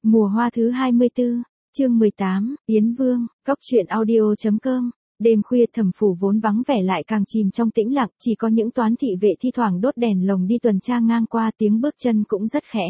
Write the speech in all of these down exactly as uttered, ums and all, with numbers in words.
Mùa hoa thứ hai mươi tư, chương mười tám, Yến Vương, Góc truyện audio chấm com. Đêm khuya Thẩm phủ vốn vắng vẻ lại càng chìm trong tĩnh lặng, chỉ có những toán thị vệ thi thoảng đốt đèn lồng đi tuần tra ngang qua, tiếng bước chân cũng rất khẽ.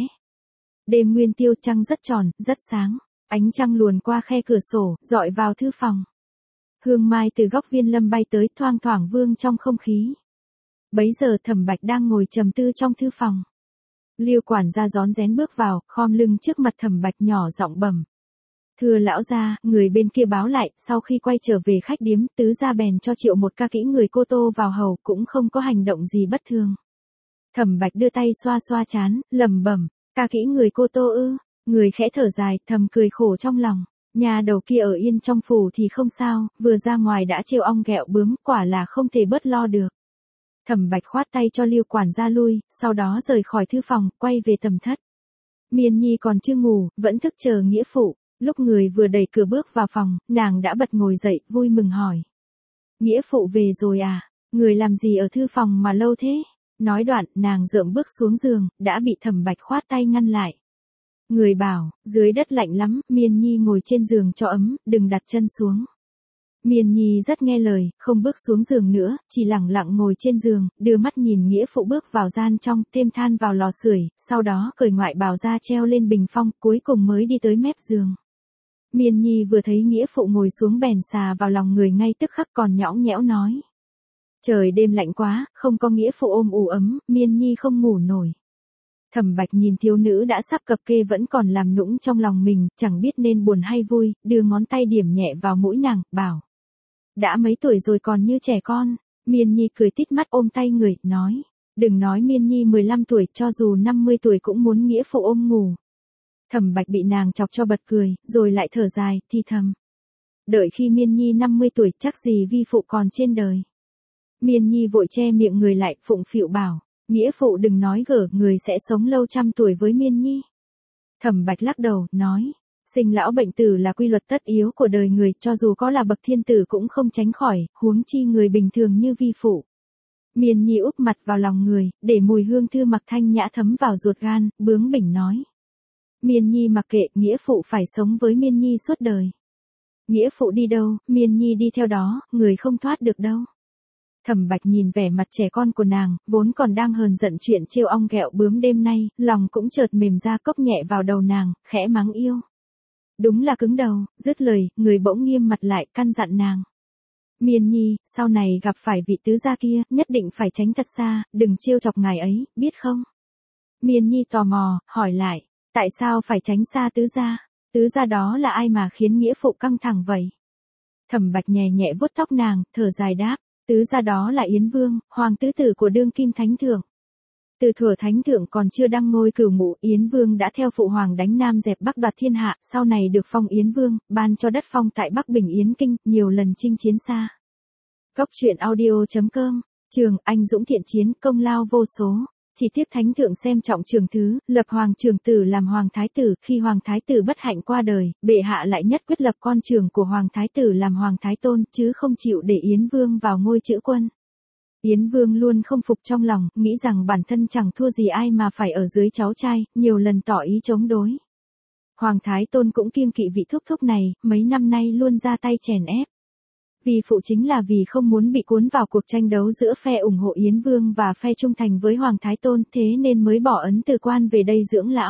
Đêm nguyên tiêu, trăng rất tròn, rất sáng, ánh trăng luồn qua khe cửa sổ, dọi vào thư phòng. Hương mai từ góc viên lâm bay tới, thoang thoảng vương trong không khí. Bấy giờ Thẩm Bạch đang ngồi trầm tư trong thư phòng. Liêu quản gia rón rén bước vào, khom lưng trước mặt Thẩm Bạch nhỏ giọng bẩm: "Thưa lão gia, người bên kia báo lại, sau khi quay trở về khách điếm, tứ gia bèn cho triệu một ca kỹ người Cô Tô vào hầu, cũng không có hành động gì bất thường." Thẩm Bạch đưa tay xoa xoa trán, lẩm bẩm: "Ca kỹ người Cô Tô ư?" Người khẽ thở dài, thầm cười khổ trong lòng. Nhà đầu kia ở yên trong phủ thì không sao, vừa ra ngoài đã trêu ong ghẹo bướm, quả là không thể bớt lo được. Thẩm Bạch khoát tay cho Liêu quản gia lui, sau đó rời khỏi thư phòng, quay về tầm thất. Miên Nhi còn chưa ngủ, vẫn thức chờ nghĩa phụ. Lúc người vừa đẩy cửa bước vào phòng, nàng đã bật ngồi dậy, vui mừng hỏi: "Nghĩa phụ về rồi à? Người làm gì ở thư phòng mà lâu thế?" Nói đoạn, nàng dợm bước xuống giường, đã bị Thẩm Bạch khoát tay ngăn lại. Người bảo: "Dưới đất lạnh lắm, Miên Nhi ngồi trên giường cho ấm, đừng đặt chân xuống." Miên Nhi rất nghe lời, không bước xuống giường nữa, chỉ lẳng lặng ngồi trên giường, đưa mắt nhìn nghĩa phụ bước vào gian trong, thêm than vào lò sưởi, sau đó cởi ngoại bào ra treo lên bình phong, cuối cùng mới đi tới mép giường. Miên Nhi vừa thấy nghĩa phụ ngồi xuống bèn xà vào lòng người ngay tức khắc, còn nhõng nhẽo nói: "Trời đêm lạnh quá, không có nghĩa phụ ôm ủ ấm, Miên Nhi không ngủ nổi." Thẩm Bạch nhìn thiếu nữ đã sắp cập kê vẫn còn làm nũng trong lòng mình, chẳng biết nên buồn hay vui, đưa ngón tay điểm nhẹ vào mũi nàng, bảo: "Đã mấy tuổi rồi còn như trẻ con." Miên Nhi cười tít mắt ôm tay người, nói: "Đừng nói Miên Nhi mười lăm tuổi, cho dù năm mươi tuổi cũng muốn nghĩa phụ ôm ngủ." Thẩm Bạch bị nàng chọc cho bật cười, rồi lại thở dài, thì thầm: "Đợi khi Miên Nhi năm mươi tuổi, chắc gì vi phụ còn trên đời." Miên Nhi vội che miệng người lại, phụng phịu bảo: "Nghĩa phụ đừng nói gở, người sẽ sống lâu trăm tuổi với Miên Nhi." Thẩm Bạch lắc đầu, nói: "Sinh lão bệnh tử là quy luật tất yếu của đời người, cho dù có là bậc thiên tử cũng không tránh khỏi, huống chi người bình thường như vi phụ." Miên Nhi úp mặt vào lòng người, để mùi hương thư mặc thanh nhã thấm vào ruột gan, bướng bỉnh nói: "Miên Nhi mặc kệ, nghĩa phụ phải sống với Miên Nhi suốt đời. Nghĩa phụ đi đâu, Miên Nhi đi theo đó, người không thoát được đâu." Thẩm Bạch nhìn vẻ mặt trẻ con của nàng, vốn còn đang hờn giận chuyện trêu ong ghẹo bướm đêm nay, lòng cũng chợt mềm ra, cốc nhẹ vào đầu nàng, khẽ mắng yêu. Đúng là cứng đầu. Dứt lời, người bỗng nghiêm mặt lại, căn dặn nàng: "Miên Nhi, sau này gặp phải vị tứ gia kia, nhất định phải tránh thật xa, đừng trêu chọc ngài ấy, biết không?" Miên Nhi tò mò, hỏi lại: "Tại sao phải tránh xa tứ gia? Tứ gia đó là ai mà khiến nghĩa phụ căng thẳng vậy?" Thẩm Bạch nhẹ nhẹ vuốt tóc nàng, thở dài đáp: "Tứ gia đó là Yến Vương, hoàng tứ tử của đương kim thánh thượng. Từ thuở thánh thượng còn chưa đăng ngôi cửu ngũ, Yến Vương đã theo phụ hoàng đánh Nam dẹp Bắc đoạt thiên hạ, sau này được phong Yến Vương, ban cho đất phong tại Bắc Bình Yến Kinh, nhiều lần chinh chiến xa." Góc truyện audio chấm com. Trường anh dũng thiện chiến, công lao vô số. Chỉ tiếc thánh thượng xem trọng Trường Thứ, lập hoàng Trường Tử làm hoàng thái tử, khi hoàng thái tử bất hạnh qua đời, bệ hạ lại nhất quyết lập con trưởng của hoàng thái tử làm hoàng thái tôn, chứ không chịu để Yến Vương vào ngôi chữ quân. Yến Vương luôn không phục trong lòng, nghĩ rằng bản thân chẳng thua gì ai mà phải ở dưới cháu trai, nhiều lần tỏ ý chống đối. Hoàng thái tôn cũng kiêng kỵ vị thúc thúc này, mấy năm nay luôn ra tay chèn ép. Vì phụ chính là vì không muốn bị cuốn vào cuộc tranh đấu giữa phe ủng hộ Yến Vương và phe trung thành với Hoàng Thái Tôn, thế nên mới bỏ ấn từ quan về đây dưỡng lão.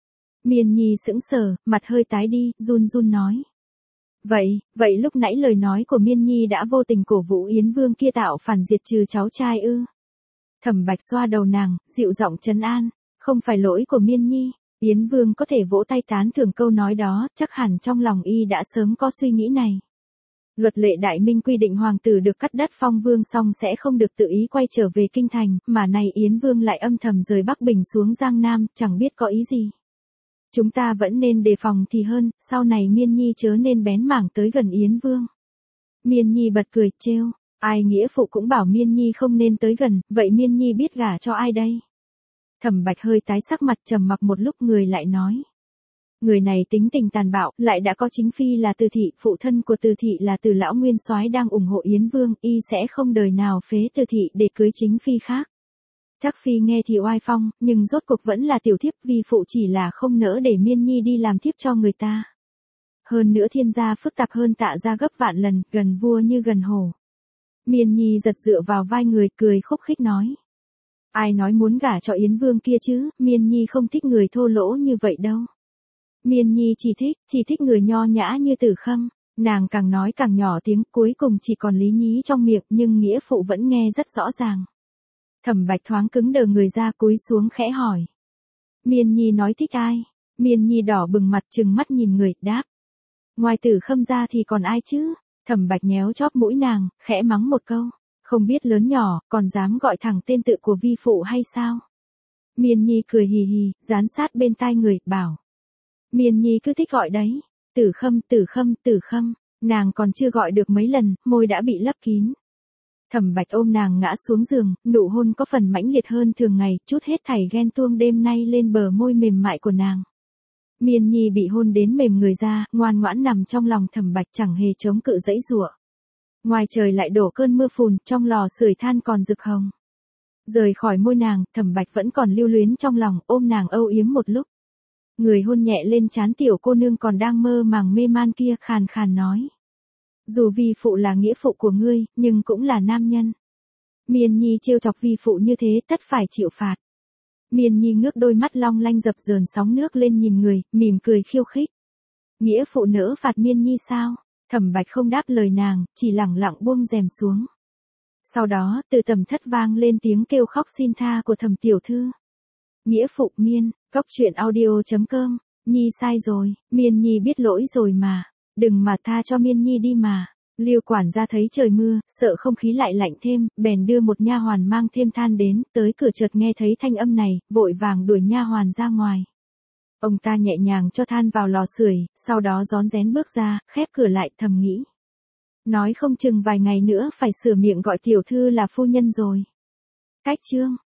Miên Nhi sững sờ, mặt hơi tái đi, run run nói: Vậy, vậy lúc nãy lời nói của Miên Nhi đã vô tình cổ vũ Yến Vương kia tạo phản diệt trừ cháu trai ư? Thẩm Bạch xoa đầu nàng, dịu giọng trấn an: Không phải lỗi của Miên Nhi. Yến Vương có thể vỗ tay tán thưởng câu nói đó, chắc hẳn trong lòng y đã sớm có suy nghĩ này. Luật lệ Đại Minh quy định hoàng tử được cắt đất phong vương xong sẽ không được tự ý quay trở về kinh thành, mà này Yến Vương lại âm thầm rời Bắc Bình xuống Giang Nam, chẳng biết có ý gì. Chúng ta vẫn nên đề phòng thì hơn, sau này Miên Nhi chớ nên bén mảng tới gần Yến Vương. Miên Nhi bật cười, trêu: Ai nghĩa phụ cũng bảo Miên Nhi không nên tới gần, vậy Miên Nhi biết gả cho ai đây? Thẩm Bạch hơi tái sắc mặt, trầm mặc một lúc người lại nói: Người này tính tình tàn bạo, lại đã có chính phi là Từ thị, phụ thân của Từ thị là Từ lão nguyên soái đang ủng hộ Yến Vương, y sẽ không đời nào phế Từ thị để cưới chính phi khác. Chắc Phi nghe thì oai phong, nhưng rốt cuộc vẫn là tiểu thiếp, vi phụ chỉ là không nỡ để Miên Nhi đi làm thiếp cho người ta. Hơn nữa thiên gia phức tạp hơn Tạ gia gấp vạn lần, gần vua như gần hổ. Miên Nhi giật dựa vào vai người, cười khúc khích nói. Ai nói muốn gả cho Yến Vương kia chứ, Miên Nhi không thích người thô lỗ như vậy đâu. Miên Nhi chỉ thích, chỉ thích người nho nhã như Tử Khâm. Nàng càng nói càng nhỏ tiếng, cuối cùng chỉ còn lý nhí trong miệng, nhưng nghĩa phụ vẫn nghe rất rõ ràng. Thẩm Bạch thoáng cứng đờ người ra, cúi xuống khẽ hỏi. Miên Nhi nói thích ai? Miên Nhi đỏ bừng mặt, trừng mắt nhìn người, đáp. Ngoài Tử Khâm ra thì còn ai chứ? Thẩm Bạch nhéo chóp mũi nàng, khẽ mắng một câu. Không biết lớn nhỏ, còn dám gọi thẳng tên tự của vi phụ hay sao? Miên Nhi cười hì hì, dán sát bên tai người, bảo. Miên Nhi cứ thích gọi đấy. Tử Khâm, Tử Khâm, Tử Khâm. Nàng còn chưa gọi được mấy lần, môi đã bị lấp kín. Thẩm Bạch ôm nàng ngã xuống giường, nụ hôn có phần mãnh liệt hơn thường ngày, chút hết thảy ghen tuông đêm nay lên bờ môi mềm mại của nàng. Miên Nhi bị hôn đến mềm người ra, ngoan ngoãn nằm trong lòng Thẩm Bạch, chẳng hề chống cự dãy giụa. Ngoài trời lại đổ cơn mưa phùn, trong lò sưởi than còn rực hồng. Rời khỏi môi nàng, Thẩm Bạch vẫn còn lưu luyến trong lòng, ôm nàng âu yếm một lúc. Người hôn nhẹ lên trán tiểu cô nương còn đang mơ màng mê man kia, khàn khàn nói. Dù vi phụ là nghĩa phụ của ngươi, nhưng cũng là nam nhân. Miên Nhi trêu chọc vi phụ như thế, tất phải chịu phạt. Miên Nhi ngước đôi mắt long lanh dập dờn sóng nước lên nhìn người, mỉm cười khiêu khích. Nghĩa phụ nỡ phạt Miên Nhi sao? Thẩm Bạch không đáp lời nàng, chỉ lẳng lặng buông rèm xuống. Sau đó, từ tầm thất vang lên tiếng kêu khóc xin tha của Thẩm tiểu thư. Nghĩa phụ Miên, góc truyện audio chấm com, Nhi sai rồi, Miên Nhi biết lỗi rồi mà, đừng mà tha cho Miên Nhi đi mà. Liêu quản gia thấy trời mưa, sợ không khí lại lạnh thêm, bèn đưa một nha hoàn mang thêm than đến, tới cửa chợt nghe thấy thanh âm này, vội vàng đuổi nha hoàn ra ngoài. Ông ta nhẹ nhàng cho than vào lò sưởi, sau đó rón rén bước ra, khép cửa lại, thầm nghĩ. Nói không chừng vài ngày nữa phải sửa miệng gọi tiểu thư là phu nhân rồi. Cách chương